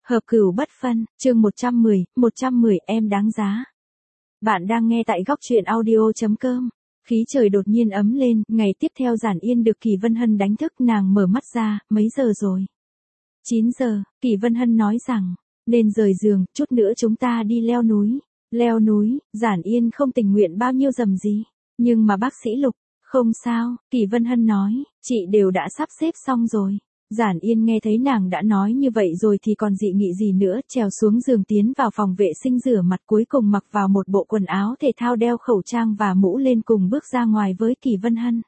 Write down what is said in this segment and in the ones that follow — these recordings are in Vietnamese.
Hợp cửu bất phân, chương 110 em đáng giá. Bạn đang nghe tại góc truyện audio.com. Khí trời đột nhiên ấm lên, ngày tiếp theo Giản Yên được Kỳ Vân Hân đánh thức, nàng mở mắt ra, mấy giờ rồi? 9 giờ, Kỳ Vân Hân nói rằng, nên rời giường, chút nữa chúng ta đi leo núi. Leo núi, Giản Yên không tình nguyện bao nhiêu dầm gì, nhưng mà bác sĩ Lục, không sao, Kỳ Vân Hân nói, chị đều đã sắp xếp xong rồi. Giản Yên nghe thấy nàng đã nói như vậy rồi thì còn dị nghị gì nữa, trèo xuống giường tiến vào phòng vệ sinh rửa mặt, cuối cùng mặc vào một bộ quần áo thể thao, đeo khẩu trang và mũ lên cùng bước ra ngoài với Kỳ Vân Hân.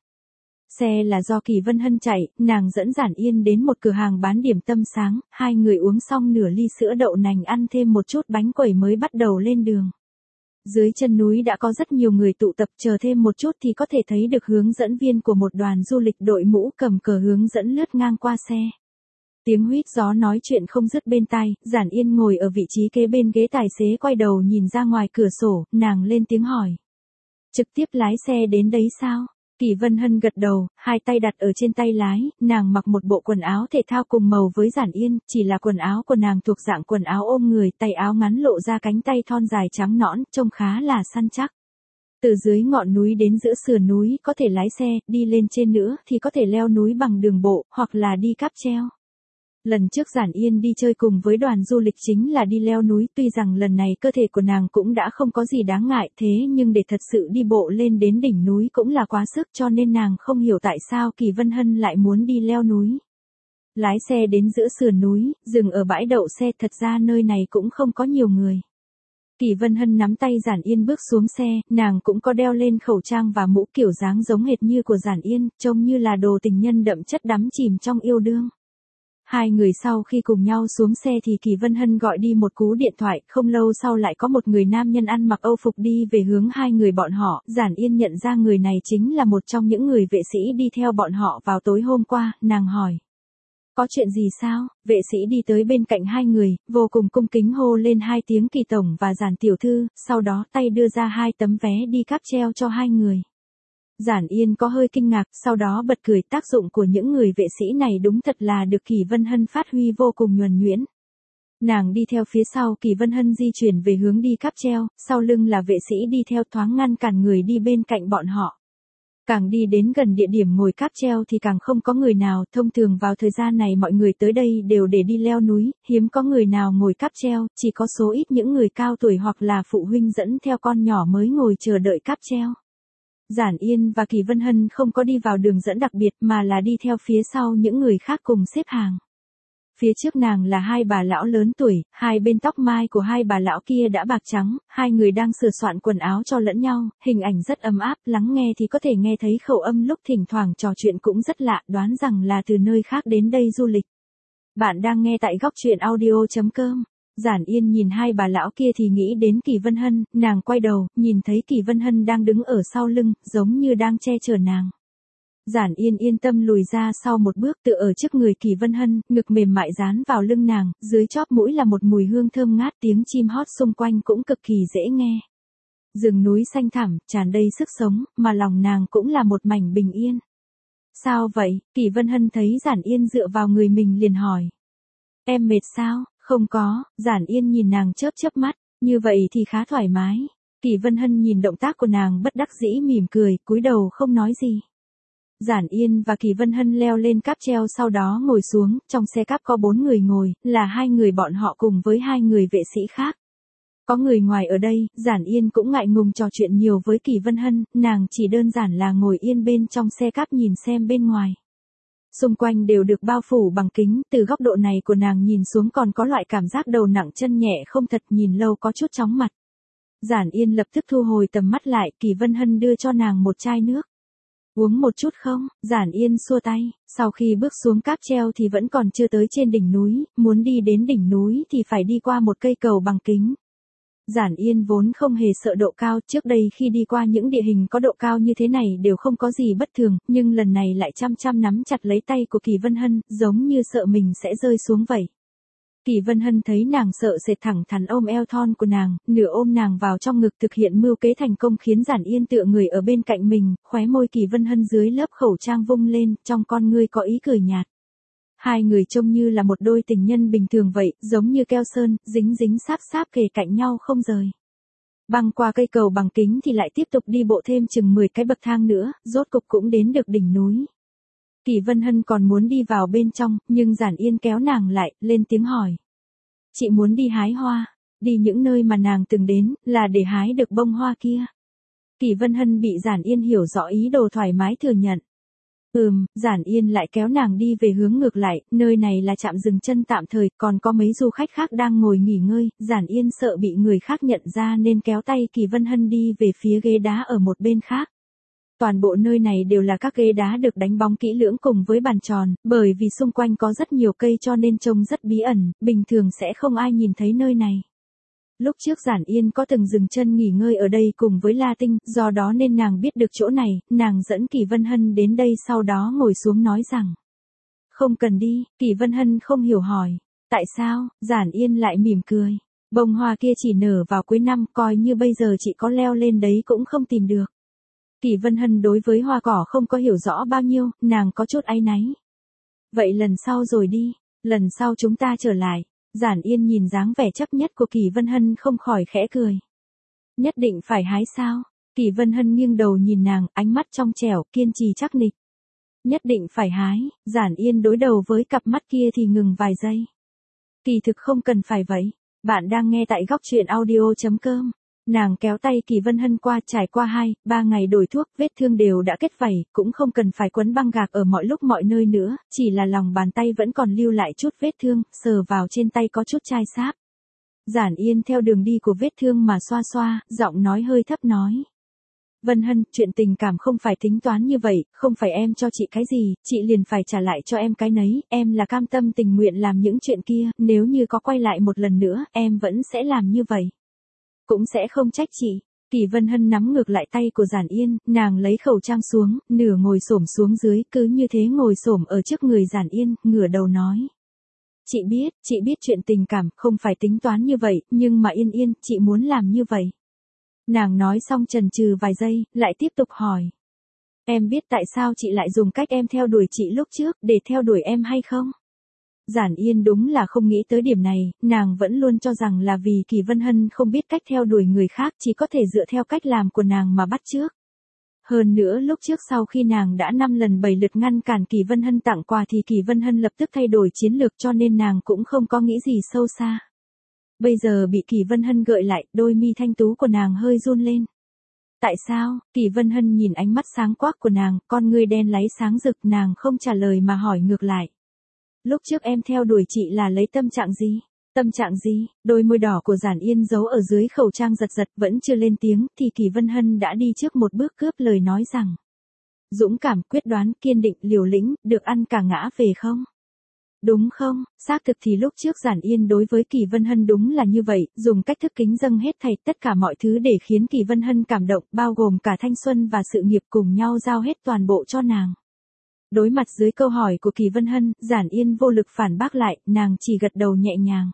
Xe là do Kỳ Vân Hân chạy, nàng dẫn Giản Yên đến một cửa hàng bán điểm tâm sáng, hai người uống xong nửa ly sữa đậu nành, ăn thêm một chút bánh quẩy mới bắt đầu lên đường. Dưới chân núi đã có rất nhiều người tụ tập, chờ thêm một chút thì có thể thấy được hướng dẫn viên của một đoàn du lịch đội mũ cầm cờ hướng dẫn lướt ngang qua xe. Tiếng huýt gió nói chuyện không dứt bên tai, Giản Yên ngồi ở vị trí kế bên ghế tài xế, quay đầu nhìn ra ngoài cửa sổ, nàng lên tiếng hỏi. Trực tiếp lái xe đến đấy sao? Kỳ Vân Hân gật đầu, hai tay đặt ở trên tay lái, nàng mặc một bộ quần áo thể thao cùng màu với Giản Yên, chỉ là quần áo của nàng thuộc dạng quần áo ôm người, tay áo ngắn lộ ra cánh tay thon dài trắng nõn, trông khá là săn chắc. Từ dưới ngọn núi đến giữa sườn núi có thể lái xe, đi lên trên nữa thì có thể leo núi bằng đường bộ, hoặc là đi cáp treo. Lần trước Giản Yên đi chơi cùng với đoàn du lịch chính là đi leo núi, tuy rằng lần này cơ thể của nàng cũng đã không có gì đáng ngại, thế nhưng để thật sự đi bộ lên đến đỉnh núi cũng là quá sức, cho nên nàng không hiểu tại sao Kỳ Vân Hân lại muốn đi leo núi. Lái xe đến giữa sườn núi, dừng ở bãi đậu xe, thật ra nơi này cũng không có nhiều người. Kỳ Vân Hân nắm tay Giản Yên bước xuống xe, nàng cũng có đeo lên khẩu trang và mũ, kiểu dáng giống hệt như của Giản Yên, trông như là đồ tình nhân đậm chất đắm chìm trong yêu đương. Hai người sau khi cùng nhau xuống xe thì Kỳ Vân Hân gọi đi một cú điện thoại, không lâu sau lại có một người nam nhân ăn mặc Âu phục đi về hướng hai người bọn họ, Giản Yên nhận ra người này chính là một trong những người vệ sĩ đi theo bọn họ vào tối hôm qua, nàng hỏi. Có chuyện gì sao? Vệ sĩ đi tới bên cạnh hai người, vô cùng cung kính hô lên hai tiếng Kỳ tổng và Giản tiểu thư, sau đó tay đưa ra hai tấm vé đi cáp treo cho hai người. Giản Yên có hơi kinh ngạc, sau đó bật cười, tác dụng của những người vệ sĩ này đúng thật là được Kỳ Vân Hân phát huy vô cùng nhuần nhuyễn. Nàng đi theo phía sau Kỳ Vân Hân di chuyển về hướng đi cáp treo, sau lưng là vệ sĩ đi theo, thoáng ngăn cản người đi bên cạnh bọn họ. Càng đi đến gần địa điểm ngồi cáp treo thì càng không có người nào, thông thường vào thời gian này mọi người tới đây đều để đi leo núi, hiếm có người nào ngồi cáp treo, chỉ có số ít những người cao tuổi hoặc là phụ huynh dẫn theo con nhỏ mới ngồi chờ đợi cáp treo. Giản Yên và Kỳ Vân Hân không có đi vào đường dẫn đặc biệt mà là đi theo phía sau những người khác cùng xếp hàng. Phía trước nàng là hai bà lão lớn tuổi, hai bên tóc mai của hai bà lão kia đã bạc trắng, hai người đang sửa soạn quần áo cho lẫn nhau, hình ảnh rất ấm áp, lắng nghe thì có thể nghe thấy khẩu âm lúc thỉnh thoảng trò chuyện cũng rất lạ, đoán rằng là từ nơi khác đến đây du lịch. Bạn đang nghe tại góc truyện audio.com. Giản Yên nhìn hai bà lão kia thì nghĩ đến Kỳ Vân Hân, nàng quay đầu, nhìn thấy Kỳ Vân Hân đang đứng ở sau lưng, giống như đang che chở nàng. Giản Yên yên tâm lùi ra sau một bước, tựa ở trước người Kỳ Vân Hân, ngực mềm mại dán vào lưng nàng, dưới chóp mũi là một mùi hương thơm ngát, tiếng chim hót xung quanh cũng cực kỳ dễ nghe. Rừng núi xanh thẳm, tràn đầy sức sống, mà lòng nàng cũng là một mảnh bình yên. Sao vậy? Kỳ Vân Hân thấy Giản Yên dựa vào người mình liền hỏi. Em mệt sao? Không có, Giản Yên nhìn nàng chớp chớp mắt, như vậy thì khá thoải mái. Kỳ Vân Hân nhìn động tác của nàng bất đắc dĩ mỉm cười, cúi đầu không nói gì. Giản Yên và Kỳ Vân Hân leo lên cáp treo, sau đó ngồi xuống, trong xe cáp có 4 người ngồi, là hai người bọn họ cùng với hai người vệ sĩ khác. Có người ngoài ở đây, Giản Yên cũng ngại ngùng trò chuyện nhiều với Kỳ Vân Hân, nàng chỉ đơn giản là ngồi yên bên trong xe cáp nhìn xem bên ngoài. Xung quanh đều được bao phủ bằng kính, từ góc độ này của nàng nhìn xuống còn có loại cảm giác đầu nặng chân nhẹ không thật, nhìn lâu có chút chóng mặt. Giản Yên lập tức thu hồi tầm mắt lại, Kỳ Vân Hân đưa cho nàng một chai nước. Uống một chút không? Giản Yên xua tay, sau khi bước xuống cáp treo thì vẫn còn chưa tới trên đỉnh núi, muốn đi đến đỉnh núi thì phải đi qua một cây cầu bằng kính. Giản Yên vốn không hề sợ độ cao, trước đây khi đi qua những địa hình có độ cao như thế này đều không có gì bất thường, nhưng lần này lại chăm nắm chặt lấy tay của Kỳ Vân Hân, giống như sợ mình sẽ rơi xuống vậy. Kỳ Vân Hân thấy nàng sợ sệt thẳng thắn ôm eo thon của nàng, nửa ôm nàng vào trong ngực, thực hiện mưu kế thành công khiến Giản Yên tựa người ở bên cạnh mình, khóe môi Kỳ Vân Hân dưới lớp khẩu trang vung lên, trong con ngươi có ý cười nhạt. Hai người trông như là một đôi tình nhân bình thường vậy, giống như keo sơn, dính dính sáp sáp kề cạnh nhau không rời. Băng qua cây cầu bằng kính thì lại tiếp tục đi bộ thêm chừng 10 cái bậc thang nữa, rốt cục cũng đến được đỉnh núi. Kỳ Vân Hân còn muốn đi vào bên trong, nhưng Giản Yên kéo nàng lại, lên tiếng hỏi. Chị muốn đi hái hoa, đi những nơi mà nàng từng đến, là để hái được bông hoa kia. Kỳ Vân Hân bị Giản Yên hiểu rõ ý đồ thoải mái thừa nhận. Giản Yên lại kéo nàng đi về hướng ngược lại, nơi này là trạm dừng chân tạm thời, còn có mấy du khách khác đang ngồi nghỉ ngơi, Giản Yên sợ bị người khác nhận ra nên kéo tay Kỳ Vân Hân đi về phía ghế đá ở một bên khác. Toàn bộ nơi này đều là các ghế đá được đánh bóng kỹ lưỡng cùng với bàn tròn, bởi vì xung quanh có rất nhiều cây cho nên trông rất bí ẩn, bình thường sẽ không ai nhìn thấy nơi này. Lúc trước Giản Yên có từng dừng chân nghỉ ngơi ở đây cùng với La Tinh, do đó nên nàng biết được chỗ này, nàng dẫn Kỳ Vân Hân đến đây sau đó ngồi xuống nói rằng. Không cần đi, Kỳ Vân Hân không hiểu hỏi. Tại sao? Giản Yên lại mỉm cười. Bông hoa kia chỉ nở vào cuối năm, coi như bây giờ chị có leo lên đấy cũng không tìm được. Kỳ Vân Hân đối với hoa cỏ không có hiểu rõ bao nhiêu, nàng có chút áy náy. Vậy lần sau rồi đi, lần sau chúng ta trở lại. Giản Yên nhìn dáng vẻ chấp nhất của Kỳ Vân Hân không khỏi khẽ cười. Nhất định phải hái sao? Kỳ Vân Hân nghiêng đầu nhìn nàng, ánh mắt trong trẻo, kiên trì chắc nịch. Nhất định phải hái, Giản Yên đối đầu với cặp mắt kia thì ngừng vài giây. Kỳ thực không cần phải vậy. Bạn đang nghe tại góc truyện audio.com. Nàng kéo tay Kỳ Vân Hân qua, trải qua 2-3 ngày đổi thuốc, vết thương đều đã kết vảy, cũng không cần phải quấn băng gạc ở mọi lúc mọi nơi nữa, chỉ là lòng bàn tay vẫn còn lưu lại chút vết thương, sờ vào trên tay có chút chai sáp. Giản Yên theo đường đi của vết thương mà xoa xoa, giọng nói hơi thấp nói. Vân Hân, chuyện tình cảm không phải tính toán như vậy, không phải em cho chị cái gì, chị liền phải trả lại cho em cái nấy, em là cam tâm tình nguyện làm những chuyện kia, nếu như có quay lại một lần nữa, em vẫn sẽ làm như vậy. Cũng sẽ không trách chị. Kỳ Vân Hân nắm ngược lại tay của Giản Yên, nàng lấy khẩu trang xuống, nửa ngồi xổm xuống dưới, cứ như thế ngồi xổm ở trước người Giản Yên, ngửa đầu nói. Chị biết chuyện tình cảm không phải tính toán như vậy, nhưng mà Yên, chị muốn làm như vậy. Nàng nói xong chần chừ vài giây, lại tiếp tục hỏi. Em biết tại sao chị lại dùng cách em theo đuổi chị lúc trước, để theo đuổi em hay không? Giản Yên đúng là không nghĩ tới điểm này, nàng vẫn luôn cho rằng là vì Kỳ Vân Hân không biết cách theo đuổi người khác, chỉ có thể dựa theo cách làm của nàng mà bắt chước. Hơn nữa lúc trước sau khi nàng đã 5 lần 7 lượt ngăn cản Kỳ Vân Hân tặng quà thì Kỳ Vân Hân lập tức thay đổi chiến lược cho nên nàng cũng không có nghĩ gì sâu xa. Bây giờ bị Kỳ Vân Hân gợi lại, đôi mi thanh tú của nàng hơi run lên. Tại sao? Kỳ Vân Hân nhìn ánh mắt sáng quắc của nàng, con ngươi đen láy sáng rực, nàng không trả lời mà hỏi ngược lại. Lúc trước em theo đuổi chị là lấy tâm trạng gì? Tâm trạng gì? Đôi môi đỏ của Giản Yên giấu ở dưới khẩu trang giật giật vẫn chưa lên tiếng thì Kỳ Vân Hân đã đi trước một bước cướp lời nói rằng. Dũng cảm, quyết đoán, kiên định, liều lĩnh, được ăn cả ngã về không? Đúng không? Xác thực thì lúc trước Giản Yên đối với Kỳ Vân Hân đúng là như vậy, dùng cách thức kính dâng hết thảy tất cả mọi thứ để khiến Kỳ Vân Hân cảm động, bao gồm cả thanh xuân và sự nghiệp cùng nhau giao hết toàn bộ cho nàng. Đối mặt dưới câu hỏi của Kỳ Vân Hân, Giản Yên vô lực phản bác lại, nàng chỉ gật đầu nhẹ nhàng.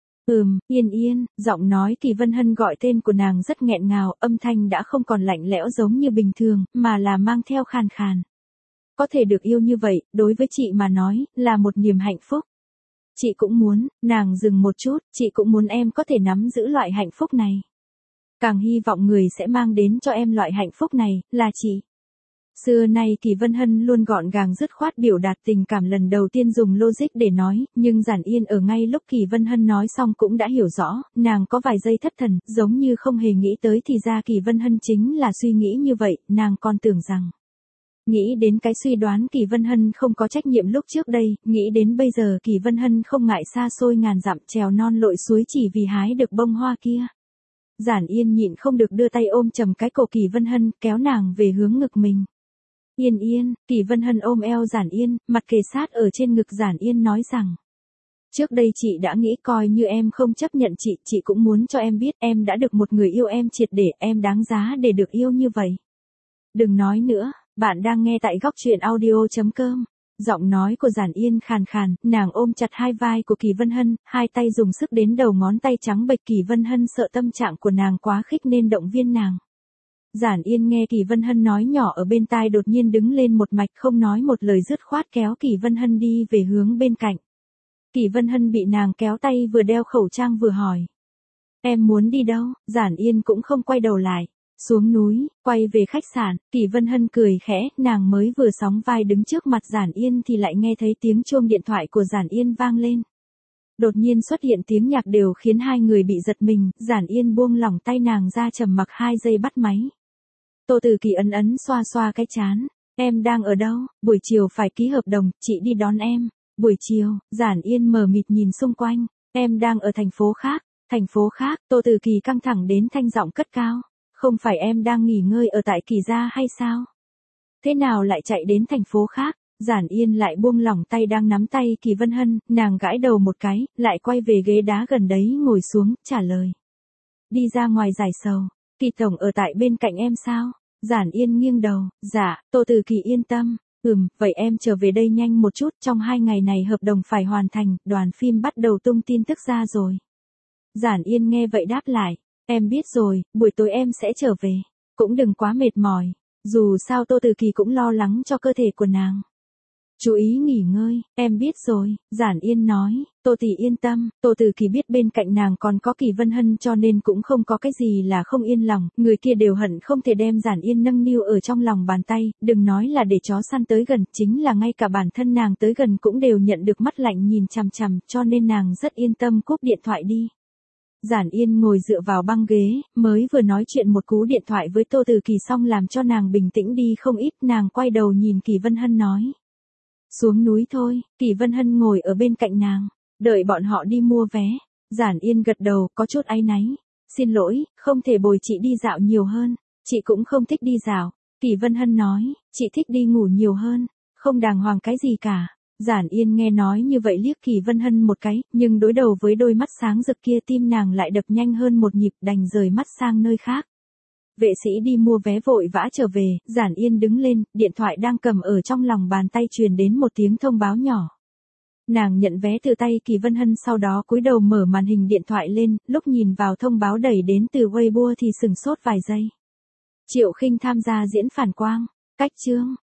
Yên, giọng nói Kỳ Vân Hân gọi tên của nàng rất nghẹn ngào, âm thanh đã không còn lạnh lẽo giống như bình thường, mà là mang theo khàn khàn. Có thể được yêu như vậy, đối với chị mà nói, là một niềm hạnh phúc. Chị cũng muốn, nàng dừng một chút, chị cũng muốn em có thể nắm giữ loại hạnh phúc này. Càng hy vọng người sẽ mang đến cho em loại hạnh phúc này, là chị. Xưa nay Kỳ Vân Hân luôn gọn gàng dứt khoát biểu đạt tình cảm, lần đầu tiên dùng logic để nói, nhưng Giản Yên ở ngay lúc Kỳ Vân Hân nói xong cũng đã hiểu rõ, nàng có vài giây thất thần, giống như không hề nghĩ tới thì ra Kỳ Vân Hân chính là suy nghĩ như vậy, nàng còn tưởng rằng. Nghĩ đến cái suy đoán Kỳ Vân Hân không có trách nhiệm lúc trước đây, nghĩ đến bây giờ Kỳ Vân Hân không ngại xa xôi ngàn dặm trèo non lội suối chỉ vì hái được bông hoa kia. Giản Yên nhịn không được đưa tay ôm chầm cái cổ Kỳ Vân Hân, kéo nàng về hướng ngực mình. Yên, Kỳ Vân Hân ôm eo Giản Yên, mặt kề sát ở trên ngực Giản Yên nói rằng. Trước đây chị đã nghĩ coi như em không chấp nhận chị cũng muốn cho em biết em đã được một người yêu em triệt để, em đáng giá để được yêu như vậy. Đừng nói nữa, bạn đang nghe tại góc truyện audio.com. Giọng nói của Giản Yên khàn khàn, nàng ôm chặt hai vai của Kỳ Vân Hân, hai tay dùng sức đến đầu ngón tay trắng bệch. Kỳ Vân Hân sợ tâm trạng của nàng quá khích nên động viên nàng. Giản Yên nghe Kỳ Vân Hân nói nhỏ ở bên tai đột nhiên đứng lên một mạch không nói một lời dứt khoát kéo Kỳ Vân Hân đi về hướng bên cạnh. Kỳ Vân Hân bị nàng kéo tay vừa đeo khẩu trang vừa hỏi. Em muốn đi đâu? Giản Yên cũng không quay đầu lại. Xuống núi, quay về khách sạn, Kỳ Vân Hân cười khẽ, nàng mới vừa sóng vai đứng trước mặt Giản Yên thì lại nghe thấy tiếng chuông điện thoại của Giản Yên vang lên. Đột nhiên xuất hiện tiếng nhạc đều khiến hai người bị giật mình, Giản Yên buông lỏng tay nàng ra trầm mặc 2 giây bắt máy. Tô Từ Kỳ ấn ấn xoa xoa cái trán. Em đang ở đâu? Buổi chiều phải ký hợp đồng, chị đi đón em. Buổi chiều, Giản Yên mờ mịt nhìn xung quanh. Em đang ở thành phố khác. Thành phố khác, Tô Từ Kỳ căng thẳng đến thanh giọng cất cao. Không phải em đang nghỉ ngơi ở tại Kỳ gia hay sao? Thế nào lại chạy đến thành phố khác? Giản Yên lại buông lỏng tay đang nắm tay Kỳ Vân Hân, nàng gãi đầu một cái, lại quay về ghế đá gần đấy ngồi xuống, trả lời. Đi ra ngoài giải sầu. Kỳ tổng ở tại bên cạnh em sao? Giản Yên nghiêng đầu, dạ, Tô Từ Kỳ yên tâm. Vậy em trở về đây nhanh một chút, trong 2 ngày này hợp đồng phải hoàn thành, đoàn phim bắt đầu tung tin tức ra rồi. Giản Yên nghe vậy đáp lại, em biết rồi, buổi tối em sẽ trở về, cũng đừng quá mệt mỏi, dù sao Tô Từ Kỳ cũng lo lắng cho cơ thể của nàng. Chú ý nghỉ ngơi, em biết rồi, Giản Yên nói, Tô Tỷ yên tâm, Tô Từ Kỳ biết bên cạnh nàng còn có Kỳ Vân Hân cho nên cũng không có cái gì là không yên lòng, người kia đều hận không thể đem Giản Yên nâng niu ở trong lòng bàn tay, đừng nói là để chó săn tới gần, chính là ngay cả bản thân nàng tới gần cũng đều nhận được mắt lạnh nhìn chằm chằm, cho nên nàng rất yên tâm cúp điện thoại đi. Giản Yên ngồi dựa vào băng ghế, mới vừa nói chuyện một cú điện thoại với Tô Từ Kỳ xong làm cho nàng bình tĩnh đi không ít, nàng quay đầu nhìn Kỳ Vân Hân nói. Xuống núi thôi, Kỳ Vân Hân ngồi ở bên cạnh nàng, đợi bọn họ đi mua vé. Giản Yên gật đầu, có chút áy náy. Xin lỗi, không thể bồi chị đi dạo nhiều hơn, chị cũng không thích đi dạo. Kỳ Vân Hân nói, chị thích đi ngủ nhiều hơn, không đàng hoàng cái gì cả. Giản Yên nghe nói như vậy liếc Kỳ Vân Hân một cái, nhưng đối đầu với đôi mắt sáng rực kia tim nàng lại đập nhanh hơn một nhịp, đành rời mắt sang nơi khác. Vệ sĩ đi mua vé vội vã trở về, Giản Yên đứng lên, điện thoại đang cầm ở trong lòng bàn tay truyền đến một tiếng thông báo nhỏ. Nàng nhận vé từ tay Kỳ Vân Hân sau đó cúi đầu mở màn hình điện thoại lên, lúc nhìn vào thông báo đẩy đến từ Weibo thì sừng sốt vài giây. Triệu Khinh tham gia diễn Phản Quang, cách chương.